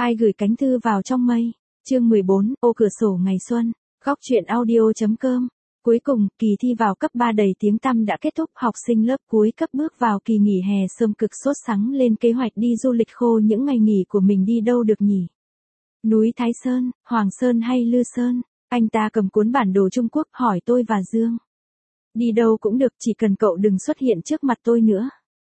Ai gửi cánh thư vào trong mây. Chương 14, ô cửa sổ ngày xuân. Góc truyện audio.com. Cuối cùng, kỳ thi vào cấp 3 đầy tiếng tăm đã kết thúc, học sinh lớp cuối cấp bước vào kỳ nghỉ hè sớm cực sốt sắng lên kế hoạch đi du lịch khô những ngày nghỉ của mình đi đâu được nhỉ? Núi Thái Sơn, Hoàng Sơn hay Lư Sơn? Anh ta cầm cuốn bản đồ Trung Quốc hỏi tôi và Dương. Đi đâu cũng được, chỉ cần cậu đừng xuất hiện trước mặt tôi nữa.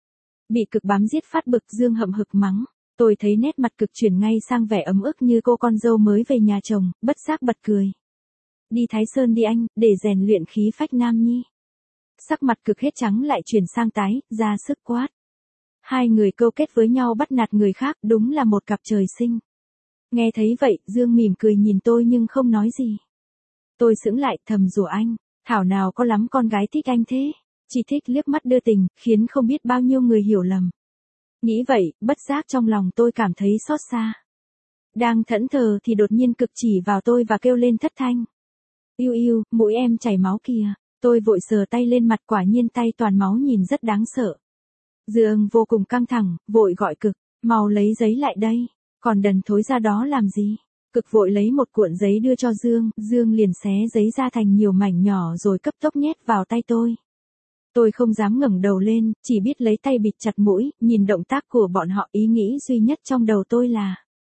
Bị cực bám giết phát bực, Dương hậm hực mắng. Tôi thấy nét mặt cực chuyển ngay sang vẻ ấm ức như cô con dâu mới về nhà chồng, bất giác bật cười. Đi Thái Sơn đi anh, để rèn luyện khí phách nam nhi. Sắc mặt cực hết trắng lại chuyển sang tái, ra sức quát. Hai người câu kết với nhau bắt nạt người khác, đúng là một cặp trời sinh. Nghe thấy vậy, Dương mỉm cười nhìn tôi nhưng không nói gì. Tôi sững lại thầm rủa anh, thảo nào có lắm con gái thích anh thế, chỉ thích liếc mắt đưa tình, khiến không biết bao nhiêu người hiểu lầm. Nghĩ vậy, bất giác trong lòng tôi cảm thấy xót xa. Đang thẫn thờ thì đột nhiên cực chỉ vào tôi và kêu lên thất thanh. Iu iu, mũi em chảy máu kìa. Tôi vội sờ tay lên mặt, quả nhiên tay toàn máu nhìn rất đáng sợ. Dương vô cùng căng thẳng, vội gọi cực, mau lấy giấy lại đây, còn đần thối ra đó làm gì. Cực vội lấy một cuộn giấy đưa cho Dương, Dương liền xé giấy ra thành nhiều mảnh nhỏ rồi cấp tốc nhét vào tay tôi. Tôi không dám ngẩng đầu lên, chỉ biết lấy tay bịt chặt mũi, nhìn động tác của bọn họ, ý nghĩ duy nhất trong đầu tôi là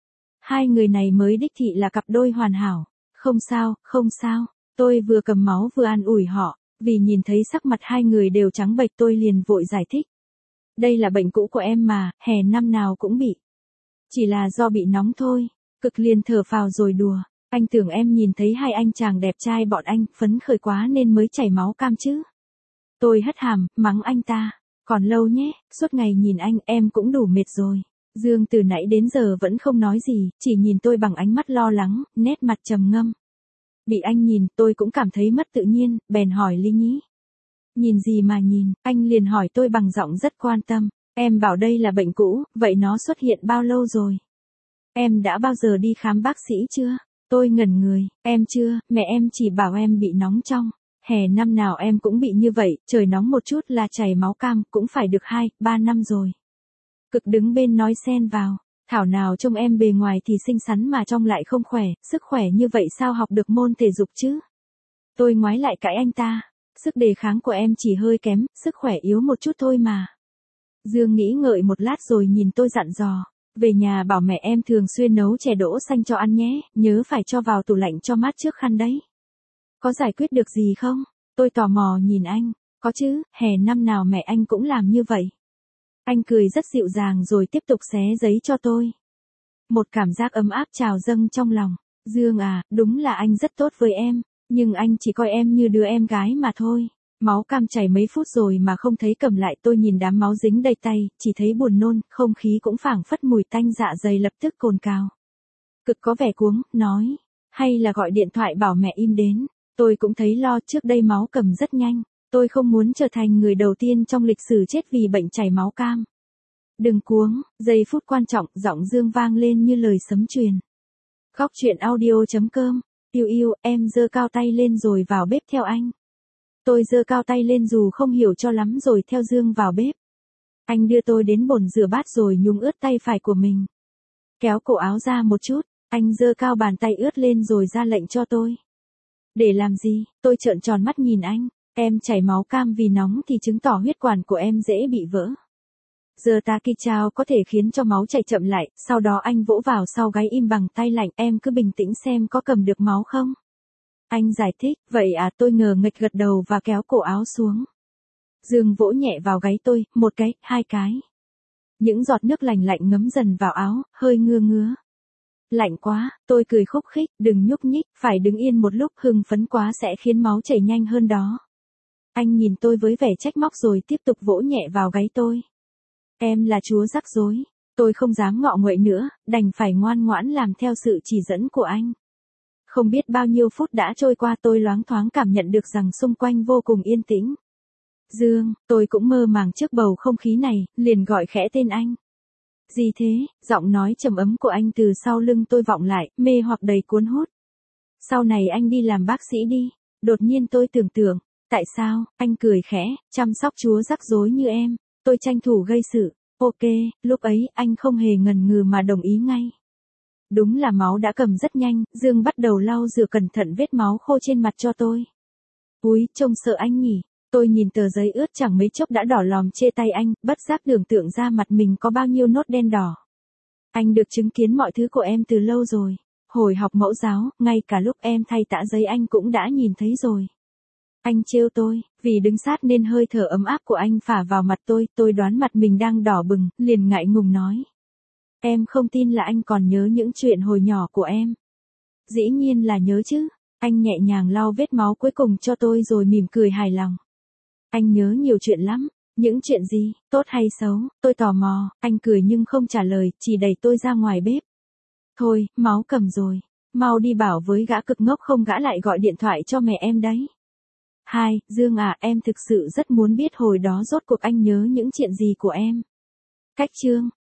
hai người này mới đích thị là cặp đôi hoàn hảo. Không sao, không sao, tôi vừa cầm máu vừa an ủi họ, vì nhìn thấy sắc mặt hai người đều trắng bệch tôi liền vội giải thích. Đây là bệnh cũ của em mà, hè năm nào cũng bị. Chỉ là do bị nóng thôi. Cực liền thở phào rồi đùa. Anh tưởng em nhìn thấy hai anh chàng đẹp trai bọn anh phấn khởi quá nên mới chảy máu cam chứ. Tôi hất hàm, mắng anh ta. Còn lâu nhé, suốt ngày nhìn anh em cũng đủ mệt rồi. Dương từ nãy đến giờ vẫn không nói gì, chỉ nhìn tôi bằng ánh mắt lo lắng, nét mặt trầm ngâm. Bị anh nhìn, tôi cũng cảm thấy mất tự nhiên, bèn hỏi Linh Nhí. Nhìn gì mà nhìn, anh liền hỏi tôi bằng giọng rất quan tâm. Em bảo đây là bệnh cũ, vậy nó xuất hiện bao lâu rồi? Em đã bao giờ đi khám bác sĩ chưa? Tôi ngẩn người, em chưa, mẹ em chỉ bảo em bị nóng trong. Hè năm nào em cũng bị như vậy, trời nóng một chút là chảy máu cam, cũng phải được 2-3 năm rồi. Cực đứng bên nói xen vào, thảo nào trông em bề ngoài thì xinh xắn mà trong lại không khỏe, sức khỏe như vậy sao học được môn thể dục chứ? Tôi ngoái lại cãi anh ta, sức đề kháng của em chỉ hơi kém, sức khỏe yếu một chút thôi mà. Dương nghĩ ngợi một lát rồi nhìn tôi dặn dò, về nhà bảo mẹ em thường xuyên nấu chè đỗ xanh cho ăn nhé, nhớ phải cho vào tủ lạnh cho mát trước khăn đấy. Có giải quyết được gì không? Tôi tò mò nhìn anh, có chứ, hè năm nào mẹ anh cũng làm như vậy. Anh cười rất dịu dàng rồi tiếp tục xé giấy cho tôi. Một cảm giác ấm áp trào dâng trong lòng. Dương à, đúng là anh rất tốt với em, nhưng anh chỉ coi em như đứa em gái mà thôi. Máu cam chảy mấy phút rồi mà không thấy cầm lại, tôi nhìn đám máu dính đầy tay, chỉ thấy buồn nôn, không khí cũng phảng phất mùi tanh, dạ dày lập tức cồn cào. Cực có vẻ cuống, nói, hay là gọi điện thoại bảo mẹ im đến. Tôi cũng thấy lo, trước đây máu cầm rất nhanh. Tôi không muốn trở thành người đầu tiên trong lịch sử chết vì bệnh chảy máu cam. Đừng cuống, giây phút quan trọng, giọng Dương vang lên như lời sấm truyền. Góc truyện audio.com. Yêu yêu, em giơ cao tay lên rồi vào bếp theo anh. Tôi giơ cao tay lên dù không hiểu cho lắm rồi theo Dương vào bếp. Anh đưa tôi đến bồn rửa bát rồi nhúng ướt tay phải của mình. Kéo cổ áo ra một chút, anh giơ cao bàn tay ướt lên rồi ra lệnh cho tôi. Để làm gì? Tôi trợn tròn mắt nhìn anh. Em chảy máu cam vì nóng thì chứng tỏ huyết quản của em dễ bị vỡ. Giờ Takichao có thể khiến cho máu chảy chậm lại, sau đó anh vỗ vào sau gáy im bằng tay lạnh, em cứ bình tĩnh xem có cầm được máu không. Anh giải thích, vậy à, tôi ngờ nghệch gật đầu và kéo cổ áo xuống. Dương vỗ nhẹ vào gáy tôi, một cái, hai cái. Những giọt nước lạnh lạnh ngấm dần vào áo, hơi ngứa ngứa. Lạnh quá, tôi cười khúc khích, đừng nhúc nhích, phải đứng yên một lúc, hưng phấn quá sẽ khiến máu chảy nhanh hơn đó. Anh nhìn tôi với vẻ trách móc rồi tiếp tục vỗ nhẹ vào gáy tôi. Em là chúa rắc rối. Tôi không dám ngọ nguậy nữa, đành phải ngoan ngoãn làm theo sự chỉ dẫn của anh. Không biết bao nhiêu phút đã trôi qua, tôi loáng thoáng cảm nhận được rằng xung quanh vô cùng yên tĩnh. Dương, tôi cũng mơ màng trước bầu không khí này, liền gọi khẽ tên anh. Gì thế? Giọng nói trầm ấm của anh từ sau lưng tôi vọng lại, mê hoặc đầy cuốn hút. Sau này anh đi làm bác sĩ đi. Đột nhiên tôi tưởng tượng, tại sao? Anh cười khẽ, chăm sóc chúa rắc rối như em. Tôi tranh thủ gây sự. Ok, lúc ấy anh không hề ngần ngừ mà đồng ý ngay. Đúng là máu đã cầm rất nhanh, Dương bắt đầu lau rửa cẩn thận vết máu khô trên mặt cho tôi. Úi, trông sợ anh nhỉ. Tôi nhìn tờ giấy ướt chẳng mấy chốc đã đỏ lòm chê tay anh, bất giác tưởng tượng ra mặt mình có bao nhiêu nốt đen đỏ. Anh được chứng kiến mọi thứ của em từ lâu rồi. Hồi học mẫu giáo, ngay cả lúc em thay tã giấy anh cũng đã nhìn thấy rồi. Anh trêu tôi, vì đứng sát nên hơi thở ấm áp của anh phả vào mặt tôi đoán mặt mình đang đỏ bừng, liền ngại ngùng nói. Em không tin là anh còn nhớ những chuyện hồi nhỏ của em. Dĩ nhiên là nhớ chứ, anh nhẹ nhàng lau vết máu cuối cùng cho tôi rồi mỉm cười hài lòng. Anh nhớ nhiều chuyện lắm, những chuyện gì, tốt hay xấu, tôi tò mò, anh cười nhưng không trả lời, chỉ đẩy tôi ra ngoài bếp. Thôi, máu cầm rồi, mau đi bảo với gã cực ngốc không gã lại gọi điện thoại cho mẹ em đấy. Dương à, em thực sự rất muốn biết hồi đó rốt cuộc anh nhớ những chuyện gì của em. Cách chương